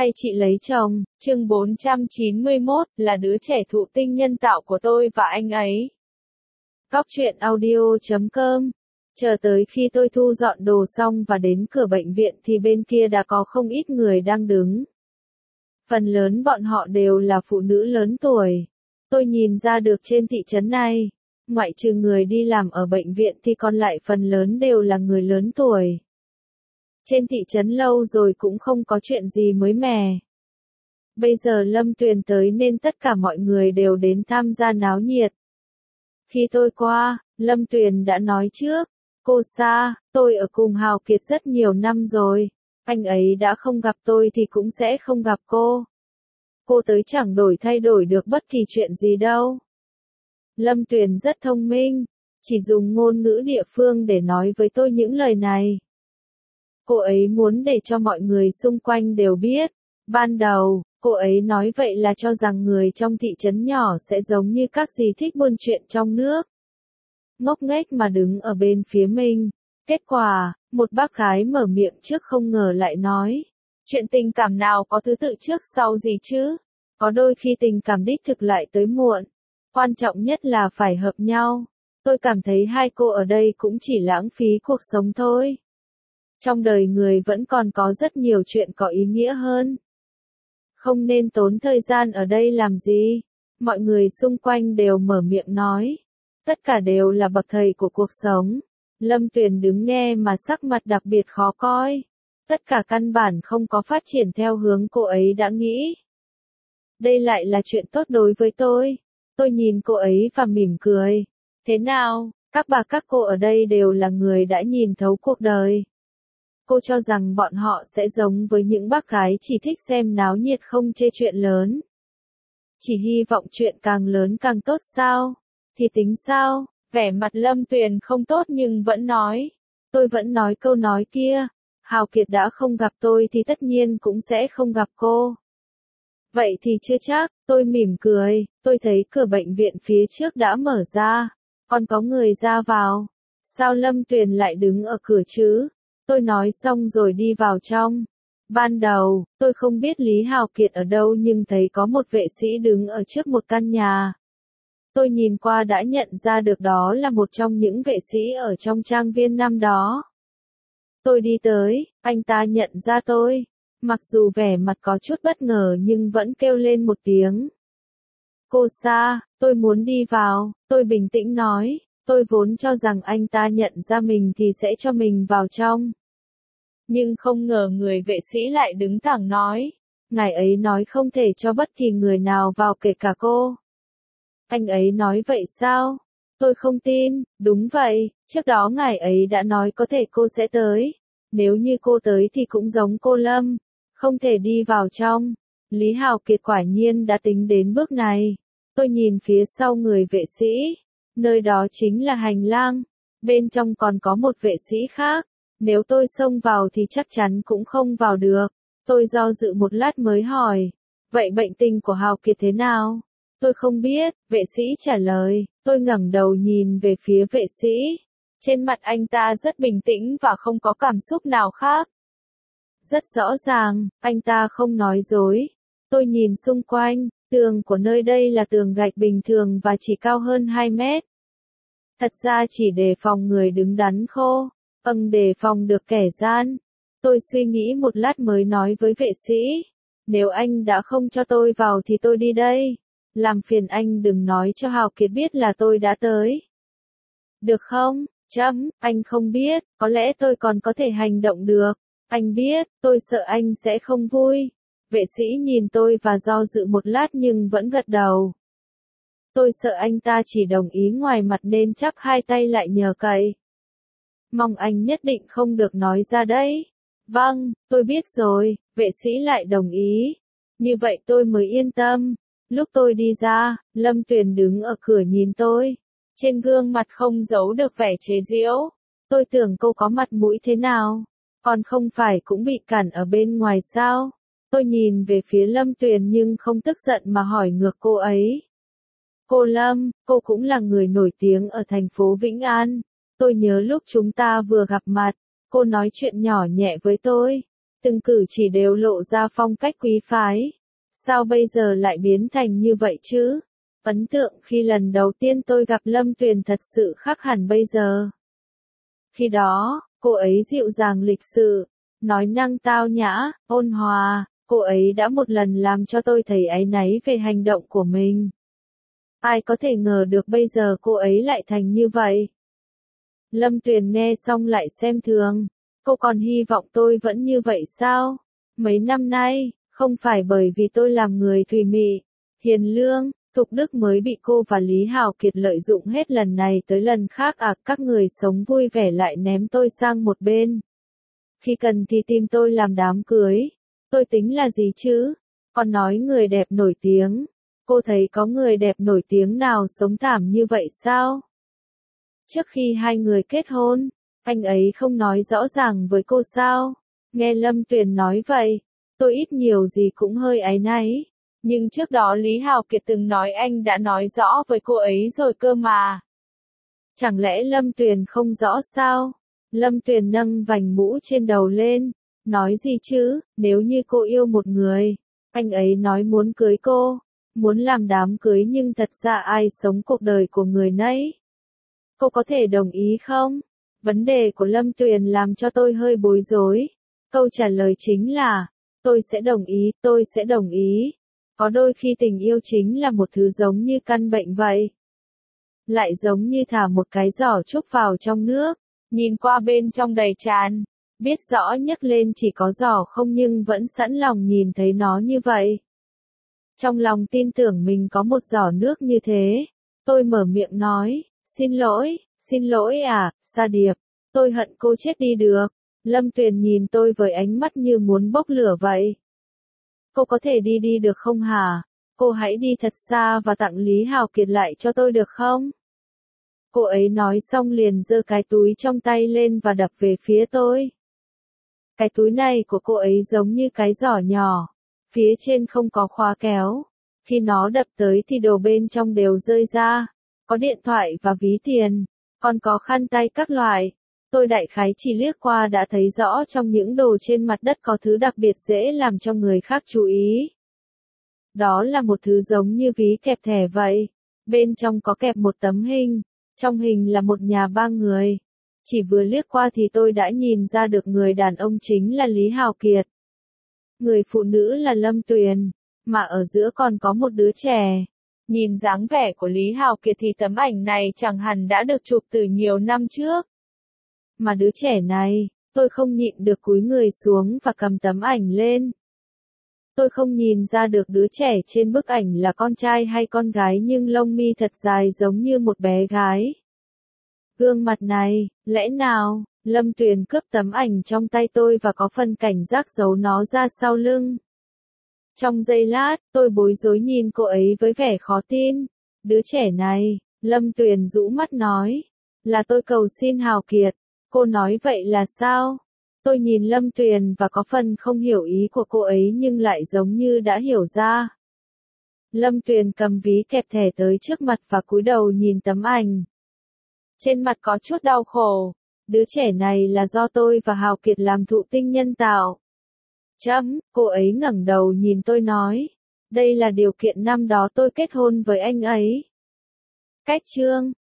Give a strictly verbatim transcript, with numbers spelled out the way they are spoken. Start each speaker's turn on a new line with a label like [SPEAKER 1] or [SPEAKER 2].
[SPEAKER 1] hay chị lấy chồng, chương bốn trăm chín mươi mốt, là đứa trẻ thụ tinh nhân tạo của tôi và anh ấy. Góc truyện audio chấm com. Chờ tới khi tôi thu dọn đồ xong và đến cửa bệnh viện thì bên kia đã có không ít người đang đứng. Phần lớn bọn họ đều là phụ nữ lớn tuổi. Tôi nhìn ra được trên thị trấn này, ngoại trừ người đi làm ở bệnh viện thì còn lại phần lớn đều là người lớn tuổi. Trên thị trấn lâu rồi cũng không có chuyện gì mới mẻ. Bây giờ Lâm Tuyền tới nên tất cả mọi người đều đến tham gia náo nhiệt. Khi tôi qua, Lâm Tuyền đã nói trước, cô Sa, tôi ở cùng Hào Kiệt rất nhiều năm rồi, anh ấy đã không gặp tôi thì cũng sẽ không gặp cô. Cô tới chẳng đổi thay đổi được bất kỳ chuyện gì đâu. Lâm Tuyền rất thông minh, chỉ dùng ngôn ngữ địa phương để nói với tôi những lời này. Cô ấy muốn để cho mọi người xung quanh đều biết. Ban đầu, cô ấy nói vậy là cho rằng người trong thị trấn nhỏ sẽ giống như các dì thích buôn chuyện trong nước. Ngốc nghếch mà đứng ở bên phía mình. Kết quả, một bác gái mở miệng trước không ngờ lại nói. Chuyện tình cảm nào có thứ tự trước sau gì chứ? Có đôi khi tình cảm đích thực lại tới muộn. Quan trọng nhất là phải hợp nhau. Tôi cảm thấy hai cô ở đây cũng chỉ lãng phí cuộc sống thôi. Trong đời người vẫn còn có rất nhiều chuyện có ý nghĩa hơn. Không nên tốn thời gian ở đây làm gì. Mọi người xung quanh đều mở miệng nói. Tất cả đều là bậc thầy của cuộc sống. Lâm Tuyền đứng nghe mà sắc mặt đặc biệt khó coi. Tất cả căn bản không có phát triển theo hướng cô ấy đã nghĩ. Đây lại là chuyện tốt đối với tôi. Tôi nhìn cô ấy và mỉm cười. Thế nào, các bà các cô ở đây đều là người đã nhìn thấu cuộc đời. Cô cho rằng bọn họ sẽ giống với những bác gái chỉ thích xem náo nhiệt không chê chuyện lớn. Chỉ hy vọng chuyện càng lớn càng tốt sao? Thì tính sao? Vẻ mặt Lâm Tuyền không tốt nhưng vẫn nói. Tôi vẫn nói câu nói kia. Hào Kiệt đã không gặp tôi thì tất nhiên cũng sẽ không gặp cô. Vậy thì chưa chắc, tôi mỉm cười, tôi thấy cửa bệnh viện phía trước đã mở ra. Còn có người ra vào. Sao Lâm Tuyền lại đứng ở cửa chứ? Tôi nói xong rồi đi vào trong. Ban đầu, tôi không biết Lý Hào Kiệt ở đâu nhưng thấy có một vệ sĩ đứng ở trước một căn nhà. Tôi nhìn qua đã nhận ra được đó là một trong những vệ sĩ ở trong trang viên năm đó. Tôi đi tới, anh ta nhận ra tôi. Mặc dù vẻ mặt có chút bất ngờ nhưng vẫn kêu lên một tiếng. Cô Sa, tôi muốn đi vào, tôi bình tĩnh nói. Tôi vốn cho rằng anh ta nhận ra mình thì sẽ cho mình vào trong. Nhưng không ngờ người vệ sĩ lại đứng thẳng nói. Ngài ấy nói không thể cho bất kỳ người nào vào kể cả cô. Anh ấy nói vậy sao? Tôi không tin, đúng vậy, trước đó ngài ấy đã nói có thể cô sẽ tới. Nếu như cô tới thì cũng giống cô Lâm, không thể đi vào trong. Lý Hào Kiệt quả nhiên đã tính đến bước này. Tôi nhìn phía sau người vệ sĩ. Nơi đó chính là hành lang. Bên trong còn có một vệ sĩ khác. Nếu tôi xông vào thì chắc chắn cũng không vào được. Tôi do dự một lát mới hỏi. Vậy bệnh tình của Hào Kiệt thế nào? Tôi không biết, vệ sĩ trả lời. Tôi ngẩng đầu nhìn về phía vệ sĩ. Trên mặt anh ta rất bình tĩnh và không có cảm xúc nào khác. Rất rõ ràng, anh ta không nói dối. Tôi nhìn xung quanh, tường của nơi đây là tường gạch bình thường và chỉ cao hơn hai mét. Thật ra chỉ để phòng người đứng đắn khô, âng để phòng được kẻ gian. Tôi suy nghĩ một lát mới nói với vệ sĩ. Nếu anh đã không cho tôi vào thì tôi đi đây. Làm phiền anh đừng nói cho Hào Kiệt biết là tôi đã tới. Được không? Chấm, anh không biết, có lẽ tôi còn có thể hành động được. Anh biết, tôi sợ anh sẽ không vui. Vệ sĩ nhìn tôi và do dự một lát nhưng vẫn gật đầu. Tôi sợ anh ta chỉ đồng ý ngoài mặt nên chắp hai tay lại nhờ cậy. Mong anh nhất định không được nói ra đấy. Vâng, tôi biết rồi, vệ sĩ lại đồng ý. Như vậy tôi mới yên tâm. Lúc tôi đi ra, Lâm Tuyền đứng ở cửa nhìn tôi. Trên gương mặt không giấu được vẻ chế giễu. Tôi tưởng cô có mặt mũi thế nào. Còn không phải cũng bị cản ở bên ngoài sao? Tôi nhìn về phía Lâm Tuyền nhưng không tức giận mà hỏi ngược cô ấy. Cô Lâm, cô cũng là người nổi tiếng ở thành phố Vĩnh An. Tôi nhớ lúc chúng ta vừa gặp mặt, cô nói chuyện nhỏ nhẹ với tôi. từng cử chỉ đều lộ ra phong cách quý phái. Sao bây giờ lại biến thành như vậy chứ? Ấn tượng khi lần đầu tiên tôi gặp Lâm Tuyền thật sự khác hẳn bây giờ. Khi đó, cô ấy dịu dàng lịch sự, nói năng tao nhã, ôn hòa, cô ấy đã một lần làm cho tôi thấy áy náy về hành động của mình. Ai có thể ngờ được bây giờ cô ấy lại thành như vậy? Lâm Tuyền nghe xong lại xem thường, cô còn hy vọng tôi vẫn như vậy sao? Mấy năm nay, không phải bởi vì tôi làm người thùy mị, hiền lương, thục đức mới bị cô và Lý Hào Kiệt lợi dụng hết lần này tới lần khác à, các người sống vui vẻ lại ném tôi sang một bên. Khi cần thì tìm tôi làm đám cưới, tôi tính là gì chứ? Còn nói người đẹp nổi tiếng, cô thấy có người đẹp nổi tiếng nào sống thảm như vậy sao? Trước khi hai người kết hôn, anh ấy không nói rõ ràng với cô sao? Nghe Lâm Tuyền nói vậy, tôi ít nhiều gì cũng hơi áy náy. Nhưng trước đó Lý Hào Kiệt từng nói anh đã nói rõ với cô ấy rồi cơ mà. Chẳng lẽ Lâm Tuyền không rõ sao? Lâm Tuyền nâng vành mũ trên đầu lên, nói gì chứ, nếu như cô yêu một người, anh ấy nói muốn cưới cô, muốn làm đám cưới nhưng thật ra ai sống cuộc đời của người nấy. Cô có thể đồng ý không? Vấn đề của Lâm Tuyền làm cho tôi hơi bối rối. Câu trả lời chính là, tôi sẽ đồng ý, tôi sẽ đồng ý. Có đôi khi tình yêu chính là một thứ giống như căn bệnh vậy. Lại giống như thả một cái giỏ trúc vào trong nước, nhìn qua bên trong đầy tràn, biết rõ nhấc lên chỉ có giỏ không nhưng vẫn sẵn lòng nhìn thấy nó như vậy. Trong lòng tin tưởng mình có một giỏ nước như thế, tôi mở miệng nói, xin lỗi, xin lỗi à, Sa Điệp, tôi hận cô chết đi được. Lâm Tuyền nhìn tôi với ánh mắt như muốn bốc lửa vậy. Cô có thể đi đi được không hả? Cô hãy đi thật xa và tặng Lý Hào Kiệt lại cho tôi được không? Cô ấy nói xong liền giơ cái túi trong tay lên và đập về phía tôi. Cái túi này của cô ấy giống như cái giỏ nhỏ, phía trên không có khóa kéo. Khi nó đập tới thì đồ bên trong đều rơi ra, có điện thoại và ví tiền, còn có khăn tay các loại. Tôi đại khái chỉ liếc qua đã thấy rõ trong những đồ trên mặt đất có thứ đặc biệt dễ làm cho người khác chú ý. Đó là một thứ giống như ví kẹp thẻ vậy. Bên trong có kẹp một tấm hình. Trong hình là một nhà ba người. Chỉ vừa liếc qua thì tôi đã nhìn ra được người đàn ông chính là Lý Hào Kiệt. Người phụ nữ là Lâm Tuyền. Mà ở giữa còn có một đứa trẻ. Nhìn dáng vẻ của Lý Hào Kiệt thì tấm ảnh này chẳng hẳn đã được chụp từ nhiều năm trước. Mà đứa trẻ này, tôi không nhịn được cúi người xuống và cầm tấm ảnh lên. Tôi không nhìn ra được đứa trẻ trên bức ảnh là con trai hay con gái nhưng lông mi thật dài giống như một bé gái. Gương mặt này, lẽ nào, Lâm Tuyền cướp tấm ảnh trong tay tôi và có phần cảnh giác giấu nó ra sau lưng. Trong giây lát, tôi bối rối nhìn cô ấy với vẻ khó tin. Đứa trẻ này, Lâm Tuyền rũ mắt nói, là tôi cầu xin Hào Kiệt. Cô nói vậy là sao? Tôi nhìn Lâm Tuyền và có phần không hiểu ý của cô ấy nhưng lại giống như đã hiểu ra. Lâm Tuyền cầm ví kẹp thẻ tới trước mặt và cúi đầu nhìn tấm ảnh. Trên mặt có chút đau khổ. Đứa trẻ này là do tôi và Hào Kiệt làm thụ tinh nhân tạo. Chấm, cô ấy ngẩng đầu nhìn tôi nói. Đây là điều kiện năm đó tôi kết hôn với anh ấy. Cách chương